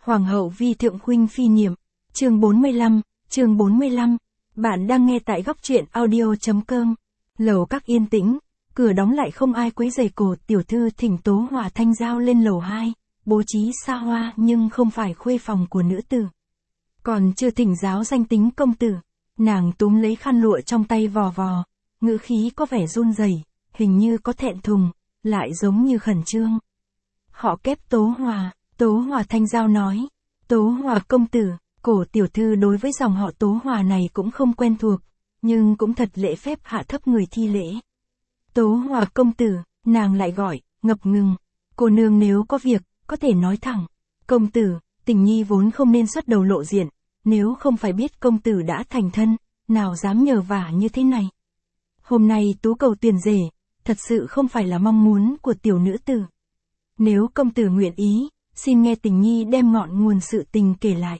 Hoàng hậu vi thượng huynh phi niệm, chương 45, bạn đang nghe tại góc truyện audio.com. Lầu các yên tĩnh, cửa đóng lại không ai quấy rầy cổ tiểu thư thỉnh Tố Hòa Thanh Giao lên lầu 2, bố trí xa hoa nhưng không phải khuê phòng của nữ tử. Còn chưa thỉnh giáo danh tính công tử, nàng túm lấy khăn lụa trong tay vò vò, ngữ khí có vẻ run rẩy, hình như có thẹn thùng, lại giống như khẩn trương. Họ kép Tố Hòa Thanh Giao nói, Tố Hòa công tử, cổ tiểu thư đối với dòng họ Tố Hòa này cũng không quen thuộc, nhưng cũng thật lễ phép hạ thấp người thi lễ. Tố Hòa công tử, nàng lại gọi, ngập ngừng, cô nương nếu có việc, có thể nói thẳng. Công tử, tình nhi vốn không nên xuất đầu lộ diện, nếu không phải biết công tử đã thành thân, nào dám nhờ vả như thế này. Hôm nay tú cầu tiền rể, thật sự không phải là mong muốn của tiểu nữ tử. Nếu công tử nguyện ý, xin nghe tình nhi đem ngọn nguồn sự tình kể lại.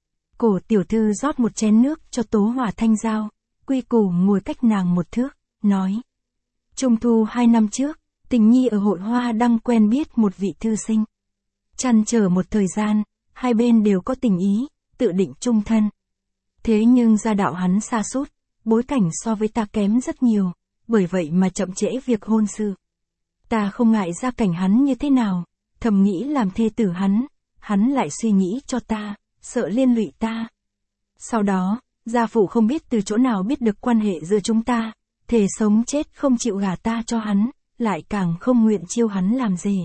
Cổ tiểu thư rót một chén nước cho Tố Hòa Thanh Giao, quy củ ngồi cách nàng một thước, nói. Trung thu 2 năm trước, tình nhi ở hội hoa đăng quen biết một vị thư sinh. Trăn trở một thời gian, hai bên đều có tình ý, tự định chung thân. Thế nhưng gia đạo hắn sa sút, bối cảnh so với ta kém rất nhiều, bởi vậy mà chậm trễ việc hôn sự. Ta không ngại gia cảnh hắn như thế nào, thầm nghĩ làm thê tử hắn lại suy nghĩ cho ta, sợ liên lụy ta. Sau đó, gia phụ không biết từ chỗ nào biết được quan hệ giữa chúng ta, thề sống chết không chịu gả ta cho hắn, lại càng không nguyện chiêu hắn làm rể.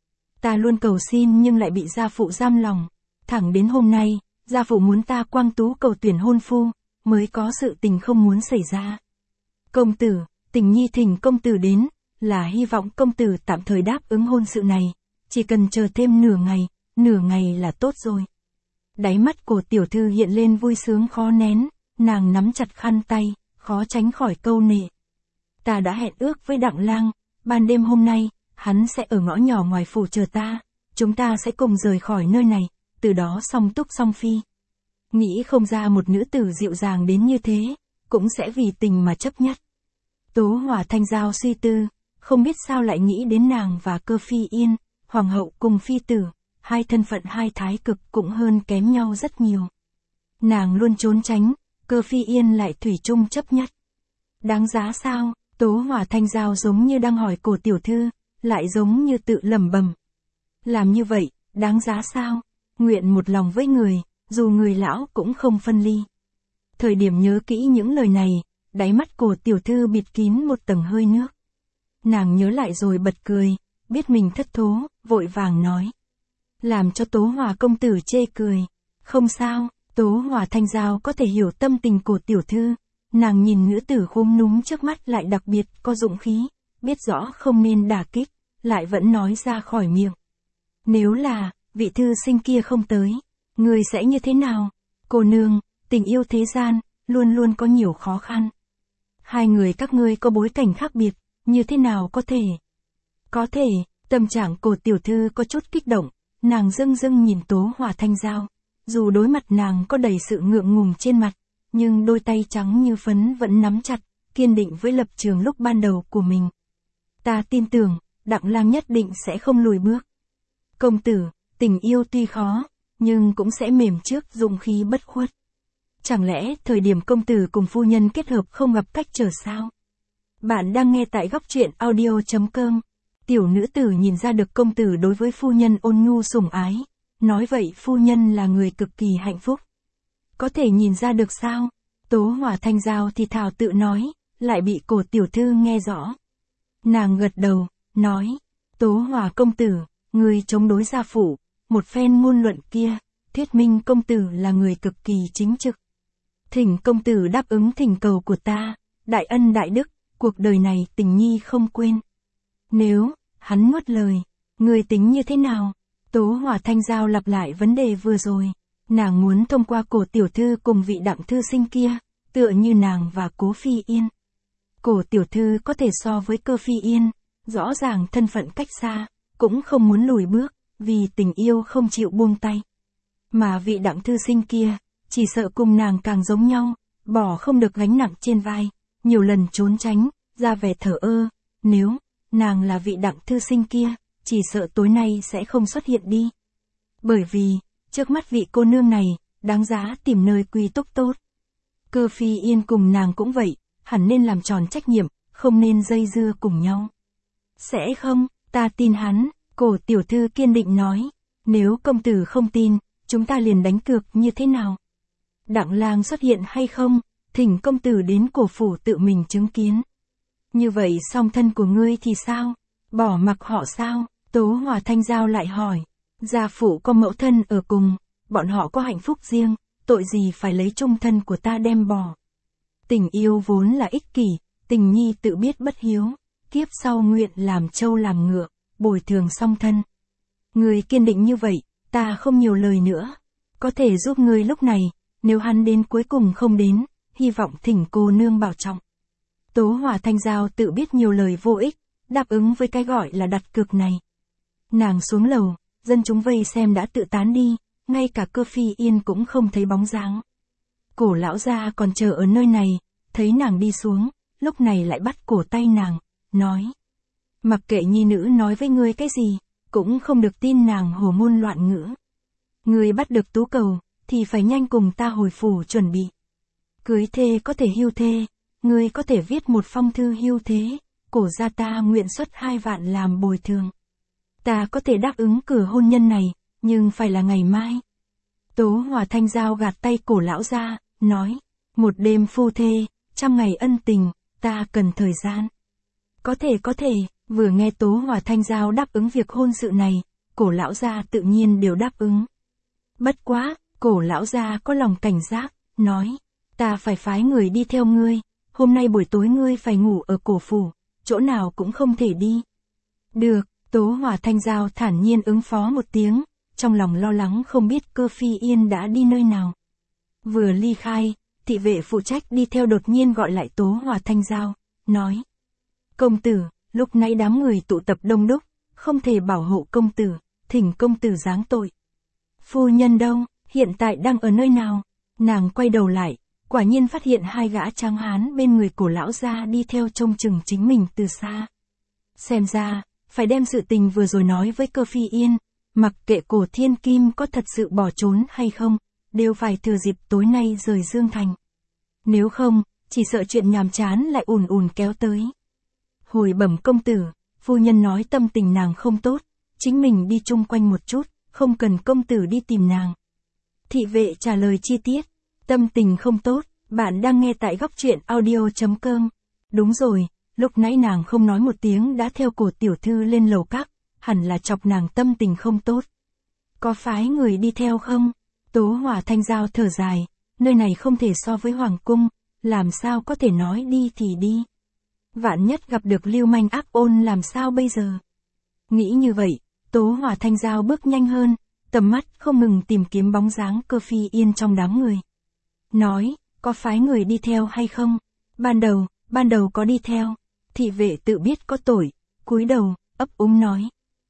Ta luôn cầu xin nhưng lại bị gia phụ giam lòng, thẳng đến hôm nay, gia phụ muốn ta quang tú cầu tuyển hôn phu, mới có sự tình không muốn xảy ra. Công tử, tình nhi thỉnh công tử đến, là hy vọng công tử tạm thời đáp ứng hôn sự này, chỉ cần chờ thêm nửa ngày là tốt rồi. Đáy mắt của tiểu thư hiện lên vui sướng khó nén, nàng nắm chặt khăn tay, khó tránh khỏi câu nệ. Ta đã hẹn ước với Đặng Lang, ban đêm hôm nay, hắn sẽ ở ngõ nhỏ ngoài phủ chờ ta, chúng ta sẽ cùng rời khỏi nơi này, từ đó song túc song phi. Nghĩ không ra một nữ tử dịu dàng đến như thế, cũng sẽ vì tình mà chấp nhất. Tố Hòa Thanh Giao suy tư, không biết sao lại nghĩ đến nàng và Cơ Phi Yên, hoàng hậu cùng phi tử, hai thân phận hai thái cực cũng hơn kém nhau rất nhiều. Nàng luôn trốn tránh, Cơ Phi Yên lại thủy chung chấp nhất. Đáng giá sao? Tố Hòa Thanh Giao giống như đang hỏi cổ tiểu thư, lại giống như tự lẩm bẩm. Làm như vậy, đáng giá sao? Nguyện một lòng với người, dù người lão cũng không phân ly. Thời điểm nhớ kỹ những lời này, đáy mắt cổ tiểu thư bịt kín một tầng hơi nước. Nàng nhớ lại rồi bật cười, biết mình thất thố, vội vàng nói. Làm cho Tố Hòa công tử chê cười. Không sao, Tố Hòa Thanh Giao có thể hiểu tâm tình của tiểu thư. Nàng nhìn nữ tử khúm núm trước mắt lại đặc biệt có dũng khí, biết rõ không nên đả kích, lại vẫn nói ra khỏi miệng. Nếu là, vị thư sinh kia không tới, người sẽ như thế nào? Cô nương, tình yêu thế gian, luôn luôn có nhiều khó khăn. Hai người các ngươi có bối cảnh khác biệt, như thế nào có thể? Có thể, tâm trạng cổ tiểu thư có chút kích động, nàng dưng dưng nhìn Tố Hòa Thanh Giao. Dù đối mặt nàng có đầy sự ngượng ngùng trên mặt, nhưng đôi tay trắng như phấn vẫn nắm chặt, kiên định với lập trường lúc ban đầu của mình. Ta tin tưởng, Đặng Lang nhất định sẽ không lùi bước. Công tử, tình yêu tuy khó, nhưng cũng sẽ mềm trước dũng khí bất khuất. Chẳng lẽ thời điểm công tử cùng phu nhân kết hợp không gặp cách trở sao? Bạn đang nghe tại góc truyện audio.com. Tiểu nữ tử nhìn ra được công tử đối với phu nhân ôn nhu sủng ái. Nói vậy phu nhân là người cực kỳ hạnh phúc. Có thể nhìn ra được sao? Tố Hòa Thanh Giao thì thào tự nói, lại bị cổ tiểu thư nghe rõ. Nàng gật đầu, nói, Tố Hòa công tử, người chống đối gia phụ, một phen ngôn luận kia, thuyết minh công tử là người cực kỳ chính trực. Thỉnh công tử đáp ứng thỉnh cầu của ta, đại ân đại đức, cuộc đời này tình nhi không quên. Nếu, hắn nuốt lời, người tính như thế nào? Tố Hòa Thanh Giao lặp lại vấn đề vừa rồi. Nàng muốn thông qua cổ tiểu thư cùng vị Đặng thư sinh kia, tựa như nàng và Cố Phi Yên. Cổ tiểu thư có thể so với Cơ Phi Yên, rõ ràng thân phận cách xa, cũng không muốn lùi bước, vì tình yêu không chịu buông tay. Mà vị Đặng thư sinh kia, chỉ sợ cùng nàng càng giống nhau, bỏ không được gánh nặng trên vai, nhiều lần trốn tránh, ra vẻ thờ ơ. Nếu nàng là vị Đặng thư sinh kia, chỉ sợ tối nay sẽ không xuất hiện đi. Bởi vì, Trước mắt vị cô nương này, đáng giá tìm nơi quy túc tốt. Cơ Phi Yên cùng nàng cũng vậy, hẳn nên làm tròn trách nhiệm, không nên dây dưa cùng nhau. Sẽ không, ta tin hắn, Cổ tiểu thư kiên định nói. Nếu công tử không tin, chúng ta liền đánh cược như thế nào? Đặng lang xuất hiện hay không, thỉnh công tử đến cổ phủ tự mình chứng kiến. Như vậy song thân của ngươi thì sao? Bỏ mặc họ sao? Tố Hòa Thanh Giao lại hỏi. Gia phụ có mẫu thân ở cùng, bọn họ có hạnh phúc riêng, tội gì phải lấy chung thân của ta đem bỏ. Tình yêu vốn là ích kỷ, tình nhi tự biết bất hiếu, kiếp sau nguyện làm trâu làm ngựa, bồi thường song thân. Ngươi kiên định như vậy, ta không nhiều lời nữa. Có thể giúp ngươi lúc này, nếu hắn đến cuối cùng không đến, hy vọng thỉnh cô nương bảo trọng. Tố Hòa Thanh Giao tự biết nhiều lời vô ích, đáp ứng với cái gọi là đặt cược này. Nàng xuống lầu, dân chúng vây xem đã tự tán đi, ngay cả Cơ Phi Yên cũng không thấy bóng dáng. Cổ lão gia còn chờ ở nơi này, thấy nàng đi xuống, lúc này lại bắt cổ tay nàng, nói. Mặc kệ nhi nữ nói với ngươi cái gì, cũng không được tin nàng hồ ngôn loạn ngữ. Ngươi bắt được tú cầu, thì phải nhanh cùng ta hồi phủ chuẩn bị. Cưới thê có thể hưu thê, ngươi có thể viết một phong thư hưu thế, cổ gia ta nguyện xuất 2 vạn làm bồi thường. Ta có thể đáp ứng cửa hôn nhân này, nhưng phải là ngày mai. Tố Hòa Thanh Giao gạt tay cổ lão ra, nói, một đêm phu thê, 100 ngày ân tình, ta cần thời gian. Có thể, vừa nghe Tố Hòa Thanh Giao đáp ứng việc hôn sự này, cổ lão gia tự nhiên đều đáp ứng. Bất quá, cổ lão gia có lòng cảnh giác, nói, ta phải phái người đi theo ngươi, hôm nay buổi tối ngươi phải ngủ ở cổ phủ, chỗ nào cũng không thể đi. Được, Tố Hòa Thanh Giao thản nhiên ứng phó một tiếng, trong lòng lo lắng không biết Cơ Phi Yên đã đi nơi nào. Vừa ly khai, thị vệ phụ trách đi theo đột nhiên gọi lại Tố Hòa Thanh Giao, nói. Công tử, lúc nãy đám người tụ tập đông đúc, không thể bảo hộ công tử, thỉnh công tử giáng tội. Phu nhân đâu, hiện tại đang ở nơi nào? Nàng quay đầu lại, quả nhiên phát hiện 2 gã tráng hán bên người cổ lão gia đi theo trông chừng chính mình từ xa. Xem ra, phải đem sự tình vừa rồi nói với Cơ Phi Yên, mặc kệ cổ thiên kim có thật sự bỏ trốn hay không, đều phải thừa dịp tối nay rời Dương Thành. Nếu không, chỉ sợ chuyện nhàm chán lại ùn ùn kéo tới. Hồi bẩm công tử, phu nhân nói tâm tình nàng không tốt, chính mình đi chung quanh một chút, không cần công tử đi tìm nàng. Thị vệ trả lời chi tiết, tâm tình không tốt, bạn đang nghe tại góc truyện audio.com. Đúng rồi, lúc nãy nàng không nói một tiếng đã theo cổ tiểu thư lên lầu các, hẳn là chọc nàng tâm tình không tốt. Có phái người đi theo không? Tố Hòa Thanh Giao thở dài, nơi này không thể so với hoàng cung, làm sao có thể nói đi thì đi. Vạn nhất gặp được lưu manh ác ôn làm sao bây giờ? Nghĩ như vậy, Tố Hòa Thanh Giao bước nhanh hơn, tầm mắt không ngừng tìm kiếm bóng dáng Cơ Phi Yên trong đám người. Nói, có phái người đi theo hay không? Ban đầu có đi theo. Thị vệ tự biết có tội, cúi đầu, ấp úng nói.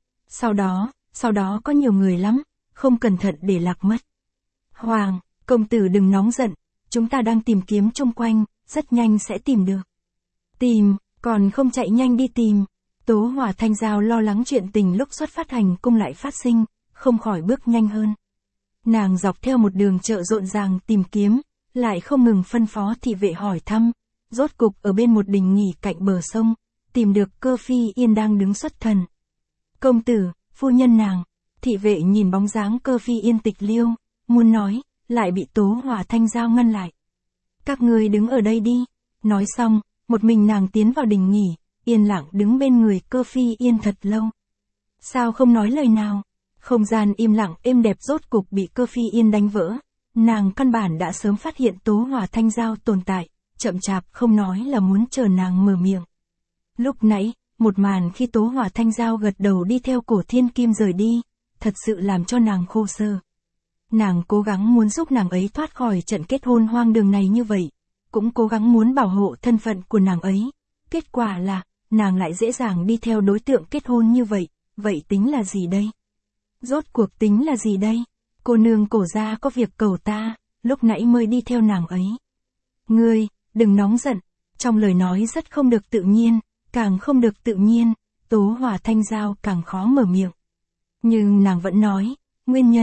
Sau đó có nhiều người lắm, không cẩn thận để lạc mất. Hoàng, công tử đừng nóng giận, chúng ta đang tìm kiếm chung quanh, rất nhanh sẽ tìm được. Tìm, còn không chạy nhanh đi tìm. Tố Hòa Thanh Giao lo lắng chuyện tình lúc xuất phát hành cung lại phát sinh, không khỏi bước nhanh hơn. Nàng dọc theo một đường chợ rộn ràng tìm kiếm, lại không ngừng phân phó thị vệ hỏi thăm, rốt cục ở bên một đình nghỉ cạnh bờ sông, tìm được Cơ Phi Yên đang đứng xuất thần. Công tử, phu nhân nàng, thị vệ nhìn bóng dáng Cơ Phi Yên tịch liêu, muốn nói, lại bị Tố Hòa Thanh Giao ngăn lại. Các ngươi đứng ở đây đi. Nói xong, một mình nàng tiến vào đình nghỉ, yên lặng đứng bên người Cơ Phi Yên thật lâu. Sao không nói lời nào? Không gian im lặng êm đẹp rốt cục bị Cơ Phi Yên đánh vỡ. Nàng căn bản đã sớm phát hiện Tố Hòa Thanh Giao tồn tại, chậm chạp không nói là muốn chờ nàng mở miệng. Lúc nãy, một màn khi Tố Hòa Thanh Giao gật đầu đi theo cổ thiên kim rời đi, thật sự làm cho nàng khô sở. Nàng cố gắng muốn giúp nàng ấy thoát khỏi trận kết hôn hoang đường này như vậy, cũng cố gắng muốn bảo hộ thân phận của nàng ấy. Kết quả là, nàng lại dễ dàng đi theo đối tượng kết hôn như vậy, vậy tính là gì đây? Rốt cuộc tính là gì đây? Cô nương cổ gia có việc cầu ta, lúc nãy mới đi theo nàng ấy. Ngươi, đừng nóng giận, trong lời nói rất không được tự nhiên, càng không được tự nhiên, Tố Hòa Thanh Giao càng khó mở miệng. Nhưng nàng vẫn nói, nguyên nhân,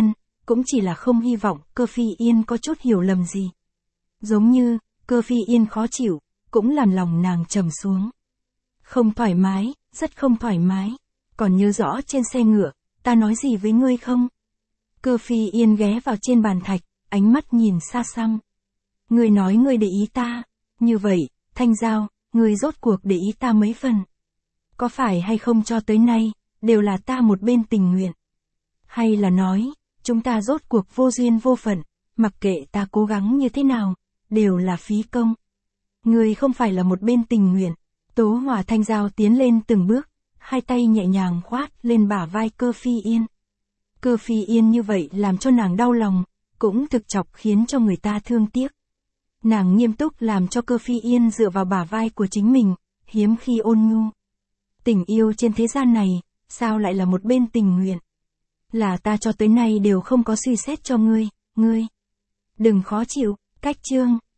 cũng chỉ là không hy vọng Cơ Phi Yên có chút hiểu lầm gì. Giống như, Cơ Phi Yên khó chịu, cũng làm lòng nàng trầm xuống. Không thoải mái, rất không thoải mái. Còn nhớ rõ trên xe ngựa, ta nói gì với ngươi không? Cơ Phi Yên ghé vào trên bàn thạch, ánh mắt nhìn xa xăm. Ngươi nói ngươi để ý ta. Như vậy, Thanh Giao, ngươi rốt cuộc để ý ta mấy phần? Có phải hay không cho tới nay, đều là ta một bên tình nguyện? Hay là nói, chúng ta rốt cuộc vô duyên vô phận, mặc kệ ta cố gắng như thế nào, đều là phí công? Ngươi không phải là một bên tình nguyện. Tố Hòa Thanh Giao tiến lên từng bước, hai tay nhẹ nhàng khoát lên bả vai Cơ Phi Yên. Cơ Phi Yên như vậy làm cho nàng đau lòng, cũng thực chọc khiến cho người ta thương tiếc. Nàng nghiêm túc làm cho Cơ Phi Yên dựa vào bả vai của chính mình, hiếm khi ôn nhu. Tình yêu trên thế gian này, sao lại là một bên tình nguyện? Là ta cho tới nay đều không có suy xét cho ngươi, ngươi. Đừng khó chịu, cách chương.